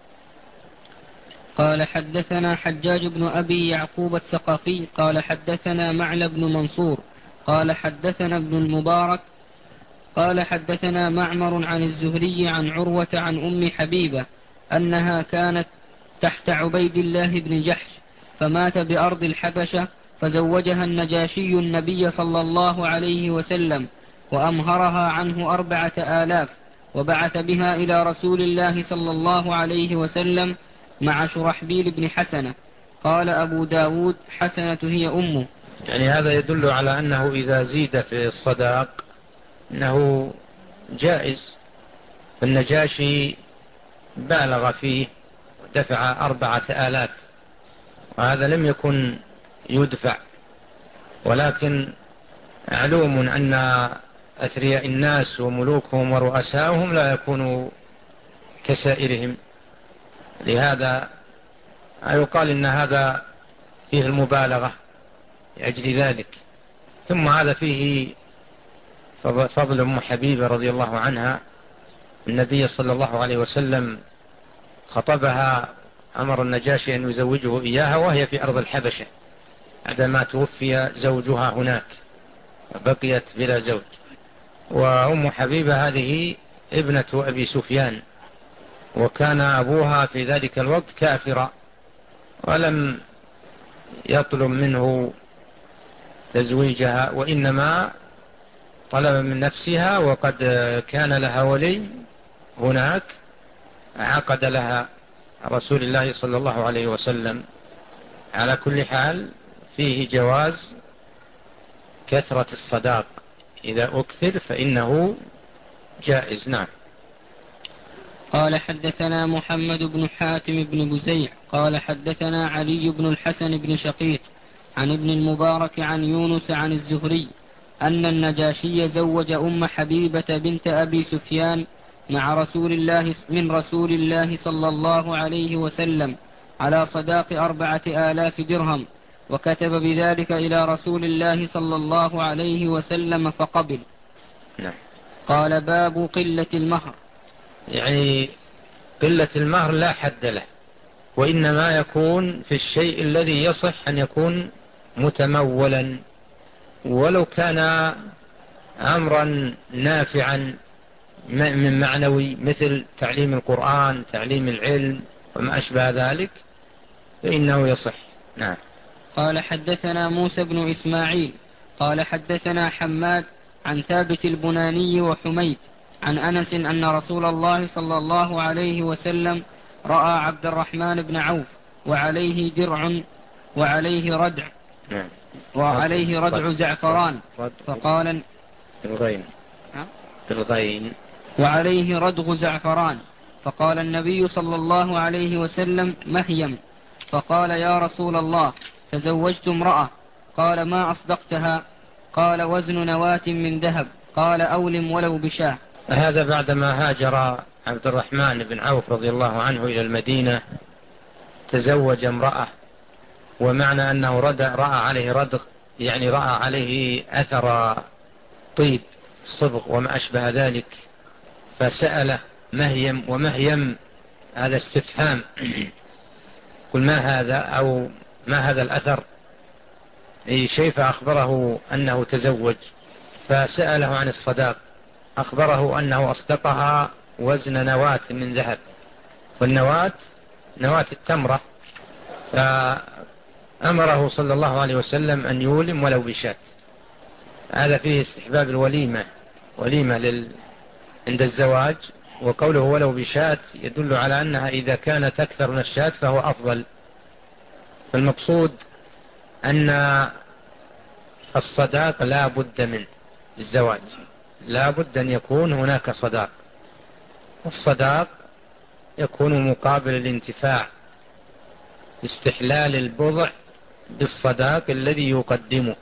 قال حدثنا حجاج بن أبي يعقوب الثقفي قال حدثنا معل بن منصور قال حدثنا ابن المبارك قال حدثنا معمر عن الزهري عن عروة عن أم حبيبة أنها كانت تحت عبيد الله بن جحش، فمات بأرض الحبشة، فزوجها النجاشي النبي صلى الله عليه وسلم، وأمهرها عنه أربعة آلاف، وبعث بها إلى رسول الله صلى الله عليه وسلم مع شرحبيل بن حسنة. قال أبو داود: حسنة هي أمه. يعني هذا يدل على أنه إذا زيد في الصداق أنه جائز. النجاشي بالغ فيه ودفع أربعة آلاف، وهذا لم يكن يدفع، ولكن معلوم أن أثرياء الناس وملوكهم ورؤساؤهم لا يكونوا كسائرهم، لهذا يقال إن هذا فيه المبالغة لأجل ذلك. ثم هذا فيه فضل أم حبيبة رضي الله عنها. النبي صلى الله عليه وسلم خطبها، أمر النجاشي أن يزوجه إياها وهي في أرض الحبشة عندما توفي زوجها هناك، وبقيت بلا زوج. وأم حبيبة هذه ابنة أبي سفيان، وكان أبوها في ذلك الوقت كافرا، ولم يطلب منه تزويجها، وإنما طلب من نفسها، وقد كان لها ولي هناك عقد لها رسول الله صلى الله عليه وسلم. على كل حال فيه جواز كثرة الصداق، إذا أكثر فإنه جائز. نعم. قال حدثنا محمد بن حاتم بن بزيع قال حدثنا علي بن الحسن بن شقيق عن ابن المبارك عن يونس عن الزهري أن النجاشي زوج أم حبيبة بنت أبي سفيان مع رسول الله من رسول الله صلى الله عليه وسلم على صداق أربعة آلاف درهم، وكتب بذلك إلى رسول الله صلى الله عليه وسلم فقبل. نعم. قال باب قلة المهر. يعني قلة المهر لا حد له، وإنما يكون في الشيء الذي يصح أن يكون متمولا، ولو كان أمرا نافعا من معنوي مثل تعليم القرآن، تعليم العلم وما أشبه ذلك، فإنه يصح. نعم. قال حدثنا موسى بن إسماعيل قال حدثنا حماد عن ثابت البناني وحميد عن أنس أن رسول الله صلى الله عليه وسلم رأى عبد الرحمن بن عوف وعليه درع وعليه ردع وعليه ردع زعفران فقال بالغين بالغين وعليه ردغ زعفران فقال النبي صلى الله عليه وسلم مهيم، فقال يا رسول الله تزوجت امرأة، قال ما أصدقتها؟ قال وزن نواة من ذهب، قال أولم ولو بشاه. هذا بعدما هاجر عبد الرحمن بن عوف رضي الله عنه إلى المدينة تزوج امرأة، ومعنى أنه رأى عليه ردغ يعني رأى عليه أثر طيب صبغ وما أشبه ذلك، فسأله مهيم، ومهيم هذا استفهام، قل ما هذا أو ما هذا الأثر أي شيء، فأخبره أنه تزوج، فسأله عن الصداق، أخبره أنه أصدقها وزن نواة من ذهب، والنواة نواة التمرة، فأمره صلى الله عليه وسلم أن يولم ولو بشاة. هذا فيه استحباب الوليمة، وليمة لل... عند الزواج، وقوله ولو بشاة يدل على أنها إذا كانت أكثر من الشاة فهو أفضل. فالمقصود أن الصداق لا بد منه بالزواج، لا بد أن يكون هناك صداق، والصداق يكون مقابل الانتفاع، استحلال البضع بالصداق الذي يقدمه،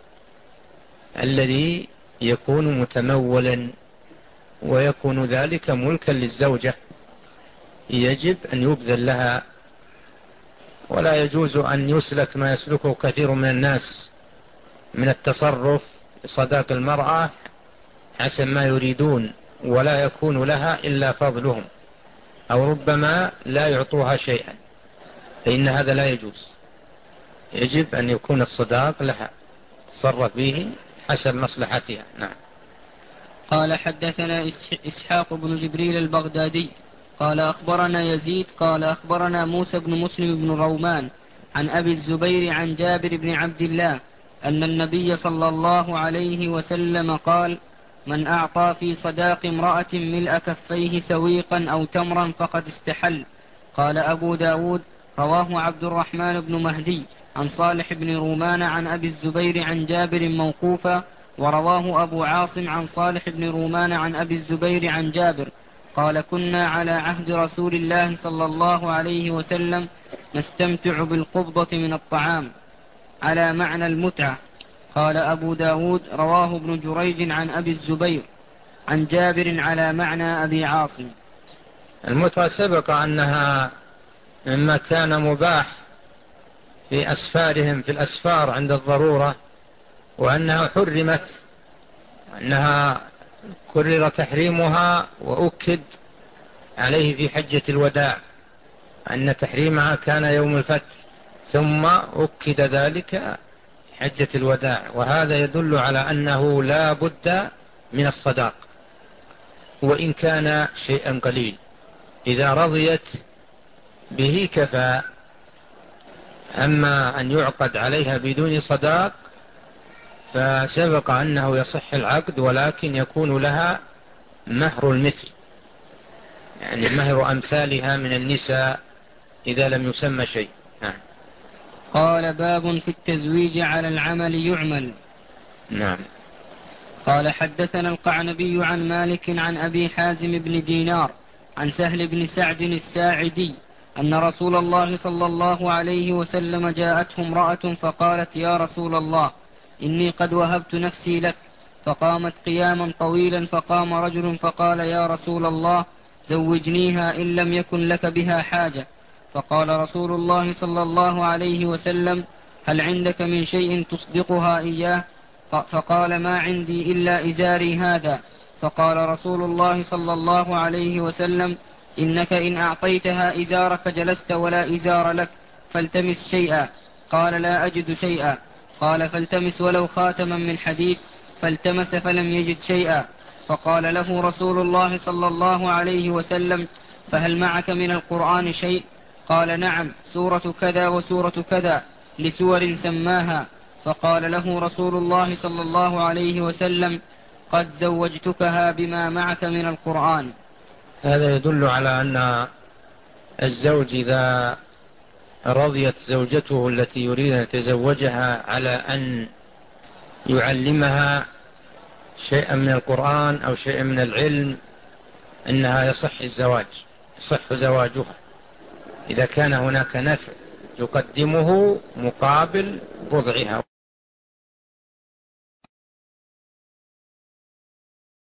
الذي يكون متمولا، ويكون ذلك ملكا للزوجة، يجب أن يبذل لها، ولا يجوز أن يسلك ما يسلكه كثير من الناس من التصرف بصداق المرأة حسب ما يريدون، ولا يكون لها إلا فضلهم، أو ربما لا يعطوها شيئا، فإن هذا لا يجوز. يجب أن يكون الصداق لها تصرف به حسب مصلحتها. نعم. قال حدثنا إسحاق بن جبريل البغدادي قال أخبرنا يزيد قال أخبرنا موسى بن مسلم بن رومان عن أبي الزبير عن جابر بن عبد الله أن النبي صلى الله عليه وسلم قال من أعطى في صداق امرأة ملء كفيه سويقا أو تمرا فقد استحل. قال أبو داود رواه عبد الرحمن بن مهدي عن صالح بن رومان عن أبي الزبير عن جابر موقوفا، ورواه أبو عاصم عن صالح بن رومان عن أبي الزبير عن جابر قال كنا على عهد رسول الله صلى الله عليه وسلم نستمتع بالقبضة من الطعام على معنى المتعة. قال أبو داود رواه ابن جريج عن أبي الزبير عن جابر على معنى أبي عاصم. المتعة سبق أنها مما كان مباح في أسفارهم في الأسفار عند الضرورة، وأنها حرمت، وأنها كرر تحريمها وأكد عليه في حجة الوداع أن تحريمها كان يوم الفتح، ثم أكد ذلك حجة الوداع، وهذا يدل على أنه لا بد من الصداق، وإن كان شيئا قليل، إذا رضيت به كفى. أما أن يعقد عليها بدون صداق فسبق أنه يصح العقد، ولكن يكون لها مهر المثل، يعني مهر أمثالها من النساء إذا لم يسمى شيء. نعم. قال باب في التزويج على العمل يعمل. نعم. قال حدثنا القعنبي عن مالك عن أبي حازم بن دينار عن سهل بن سعد الساعدي أن رسول الله صلى الله عليه وسلم جاءته امرأة فقالت يا رسول الله إني قد وهبت نفسي لك، فقامت قياما طويلا، فقام رجل فقال يا رسول الله زوجنيها إن لم يكن لك بها حاجة. فقال رسول الله صلى الله عليه وسلم هل عندك من شيء تصدقها إياه؟ فقال ما عندي إلا إزاري هذا. فقال رسول الله صلى الله عليه وسلم إنك إن أعطيتها إزارك جلست ولا إزار لك، فالتمس شيئا. قال لا أجد شيئا. قال فالتمس ولو خاتما من حديد، فالتمس فلم يجد شيئا. فقال له رسول الله صلى الله عليه وسلم فهل معك من القرآن شيء؟ قال نعم، سورة كذا وسورة كذا، لسور سماها. فقال له رسول الله صلى الله عليه وسلم قد زوجتكها بما معك من القرآن. هذا يدل على أن الزوج إذا رضيت زوجته التي يريد أن يتزوجها على أن يعلمها شيئا من القرآن أو شيئا من العلم إنها يصح الزواج، يصح زواجها إذا كان هناك نفع يقدمه مقابل بضعها.